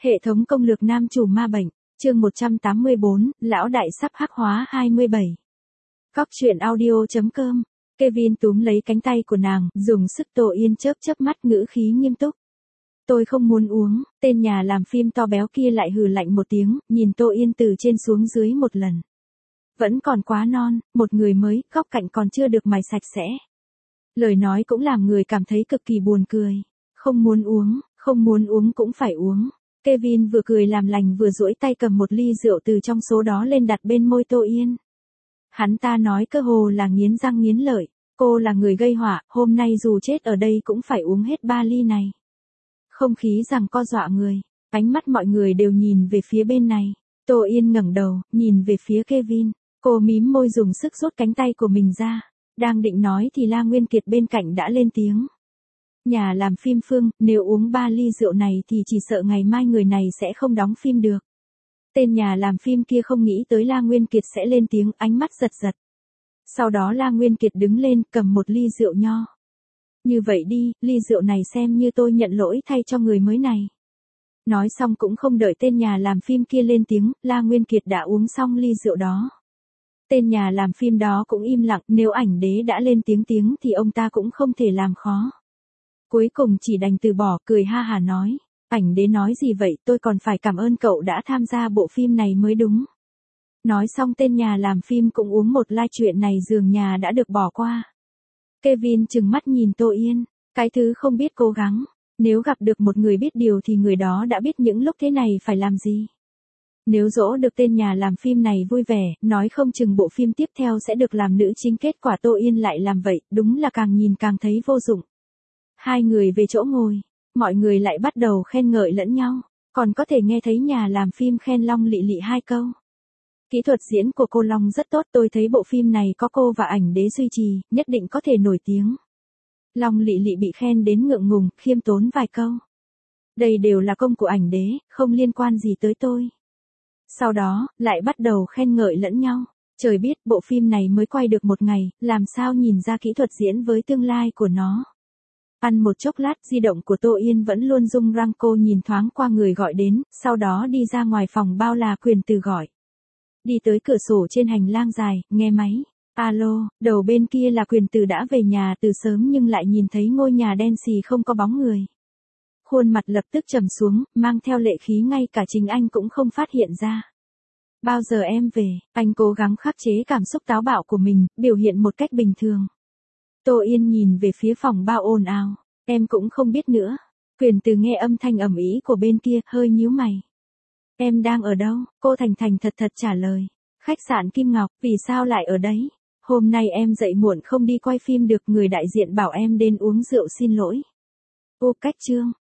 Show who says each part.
Speaker 1: Hệ thống công lược nam chủ ma bệnh, chương 184, lão đại sắp hắc hóa 27. Góc truyện audio.com. Kevin túm lấy cánh tay của nàng, dùng sức. Tô Yên chớp chớp mắt, ngữ khí nghiêm túc. Tôi không muốn uống. Tên nhà làm phim to béo kia lại hừ lạnh một tiếng, nhìn Tô Yên từ trên xuống dưới một lần. Vẫn còn quá non, một người mới, góc cạnh còn chưa được mài sạch sẽ. Lời nói cũng làm người cảm thấy cực kỳ buồn cười. Không muốn uống cũng phải uống. Kevin vừa cười làm lành vừa duỗi tay cầm một ly rượu từ trong số đó lên đặt bên môi Tô Yên. Hắn ta nói cơ hồ là nghiến răng nghiến lợi, cô là người gây họa, hôm nay dù chết ở đây cũng phải uống hết 3 ly này. Không khí giằng co dọa người, ánh mắt mọi người đều nhìn về phía bên này. Tô Yên ngẩng đầu, nhìn về phía Kevin, cô mím môi dùng sức rút cánh tay của mình ra. Đang định nói thì La Nguyên Kiệt bên cạnh đã lên tiếng. Nhà làm phim Phương, nếu uống 3 ly rượu này thì chỉ sợ ngày mai người này sẽ không đóng phim được. Tên nhà làm phim kia không nghĩ tới La Nguyên Kiệt sẽ lên tiếng, ánh mắt giật giật. Sau đó La Nguyên Kiệt đứng lên, cầm một ly rượu nho. Như vậy đi, ly rượu này xem như tôi nhận lỗi thay cho người mới này. Nói xong cũng không đợi tên nhà làm phim kia lên tiếng, La Nguyên Kiệt đã uống xong ly rượu đó. Tên nhà làm phim đó cũng im lặng, nếu ảnh đế đã lên tiếng thì ông ta cũng không thể làm khó. Cuối cùng chỉ đành từ bỏ, cười ha hả nói. Ảnh đế nói gì vậy, tôi còn phải cảm ơn cậu đã tham gia bộ phim này mới đúng. Nói xong tên nhà làm phim cũng uống một lai, chuyện này dường nhà đã được bỏ qua. Kevin trừng mắt nhìn Tô Yên, cái thứ không biết cố gắng. Nếu gặp được một người biết điều thì người đó đã biết những lúc thế này phải làm gì. Nếu dỗ được tên nhà làm phim này vui vẻ, nói không chừng bộ phim tiếp theo sẽ được làm nữ chính, kết quả Tô Yên lại làm vậy, đúng là càng nhìn càng thấy vô dụng. Hai người về chỗ ngồi, mọi người lại bắt đầu khen ngợi lẫn nhau, còn có thể nghe thấy nhà làm phim khen Long Lị Lị 2 câu. Kỹ thuật diễn của cô Long rất tốt, tôi thấy bộ phim này có cô và ảnh đế duy trì, nhất định có thể nổi tiếng. Long Lị Lị bị khen đến ngượng ngùng, khiêm tốn vài câu. Đây đều là công của ảnh đế, không liên quan gì tới tôi. Sau đó, lại bắt đầu khen ngợi lẫn nhau. Trời biết, bộ phim này mới quay được một ngày, làm sao nhìn ra kỹ thuật diễn với tương lai của nó. Ăn một chốc lát, di động của Tô Yên vẫn luôn rung răng, cô nhìn thoáng qua người gọi đến, sau đó đi ra ngoài phòng bao là Quyền Từ gọi. Đi tới cửa sổ trên hành lang dài, nghe máy. Alo, đầu bên kia là Quyền Từ đã về nhà từ sớm nhưng lại nhìn thấy ngôi nhà đen xì không có bóng người. Khuôn mặt lập tức trầm xuống, mang theo lệ khí, ngay cả chính anh cũng không phát hiện ra. Bao giờ em về? Anh cố gắng khắc chế cảm xúc táo bạo của mình, biểu hiện một cách bình thường. Tô Yên nhìn về phía phòng bao ồn ào. Em cũng không biết nữa. Quyền Từ nghe âm thanh ầm ĩ của bên kia, hơi nhíu mày. Em đang ở đâu? Cô thành thành thật thật trả lời. Khách sạn Kim Ngọc. Vì sao lại ở đấy? Hôm nay em dậy muộn không đi quay phim được, người đại diện bảo em đến uống rượu xin lỗi. Ô cách chương.